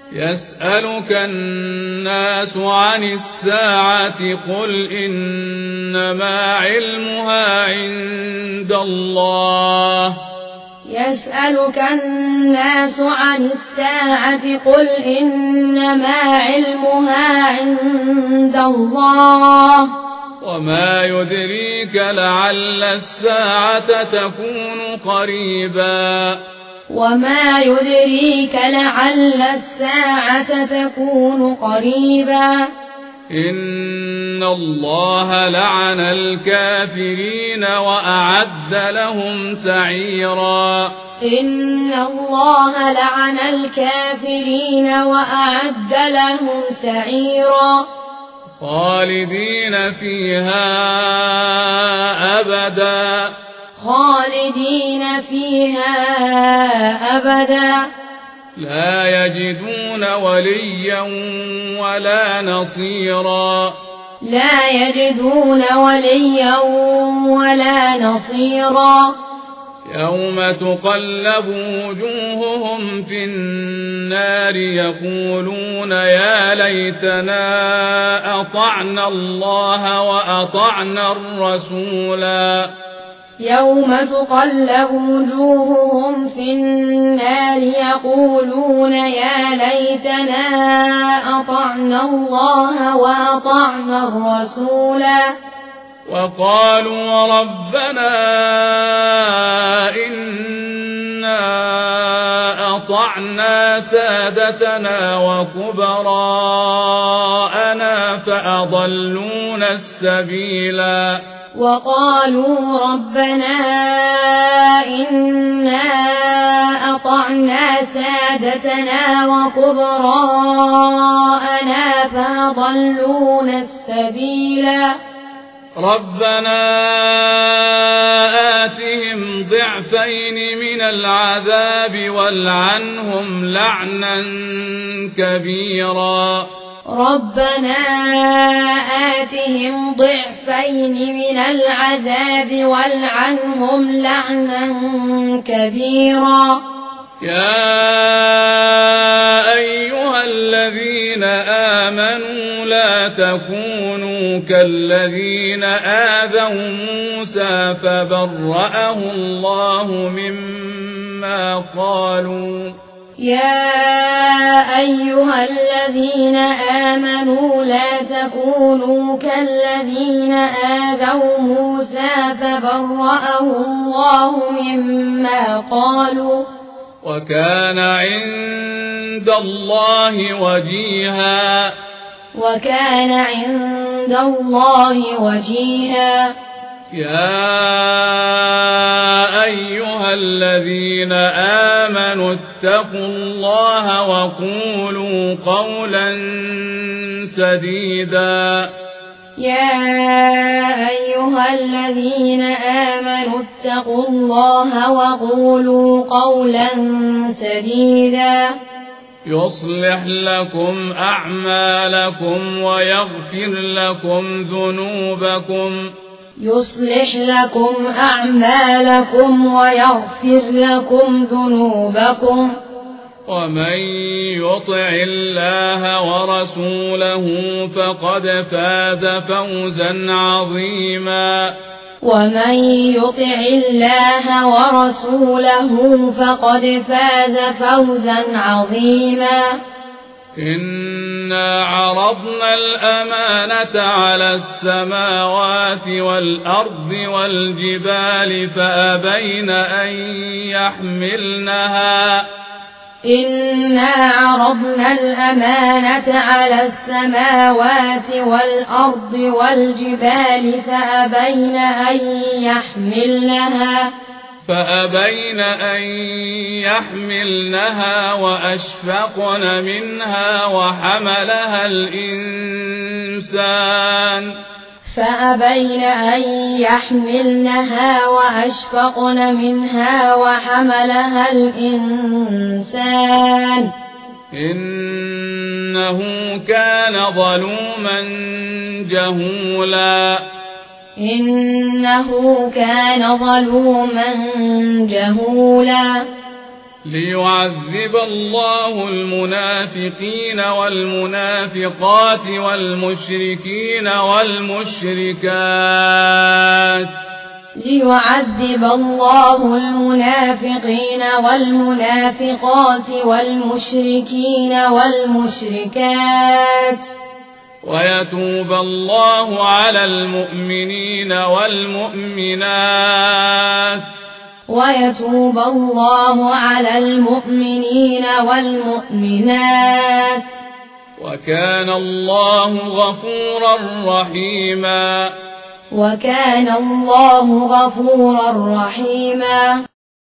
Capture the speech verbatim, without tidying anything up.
يسألك الناس عن الساعة قل إنما علمها عند الله يسألك الناس عن الساعة قل إنما علمها عند الله وما يدريك لعل الساعة تكون قريبا وما يدريك لعل الساعة تكون قريبا إن الله لعن الكافرين وأعد لهم سعيرا إن الله لعن الكافرين وأعد لهم سعيرا خالدين فيها أبدا خالدين فيها أبدا لا يجدون وليا ولا نصيرا لا يجدون وليا ولا نصيرا يوم تقلب وجوههم في النار يقولون يا ليتنا أطعنا الله وأطعنا الرسولا يوم تقلب وجوههم في النار يقولون يا ليتنا أطعنا الله وأطعنا الرسولا وقالوا ربنا إنا أطعنا سادتنا وكبراءنا فأضلونا السبيلا وقالوا ربنا إنا أطعنا سادتنا وكبراءنا فأضلونا السبيلا ربنا آتهم ضعفين من العذاب والعنهم لعنا كبيرا ربنا آتهم ضعفين من العذاب والعنهم لعنا كبيرا يا أيها الذين آمنوا لا تكونوا كالذين آذوا موسى فبرأه الله مما قالوا يا أيها الذين آمنوا لا تكونوا كالذين آذوا موسى فبرأه الله مما قالوا وكان عند الله وجيها وكان عند الله وجيها يا أيها الذين آمنوا اتقوا الله وقولوا قولا سديدا يا أيها الذين آمنوا اتقوا الله وقولوا قولا سديدا يصلح لكم أعمالكم ويغفر لكم ذنوبكم يصلح لكم أعمالكم ويغفر لكم ذنوبكم ومن يطع الله ورسوله فقد فاز فوزا عظيما ومن يطع الله ورسوله فقد فاز فوزا عظيما إنا عرضنا الأمانة على السماوات والأرض والجبال فأبين أن يحملنها إنا عرضنا الأمانة على السماوات والأرض والجبال فأبين أن يحملنها فأبين أن يحملنها وأشفقن منها وحملها الإنسان فأبين أن يحملنها وأشفقن منها وحملها الإنسان إنه كان ظلوما جهولا إنه كان ظلوما جهولا ليعذب الله المنافقين والمنافقات والمشركين والمشركات ليعذب الله المنافقين والمنافقات والمشركين والمشركات ويتوب الله على المؤمنين والمؤمنات ويتوب الله على المؤمنين والمؤمنات وكان الله غفورا رحيما وكان الله غفورا رحيما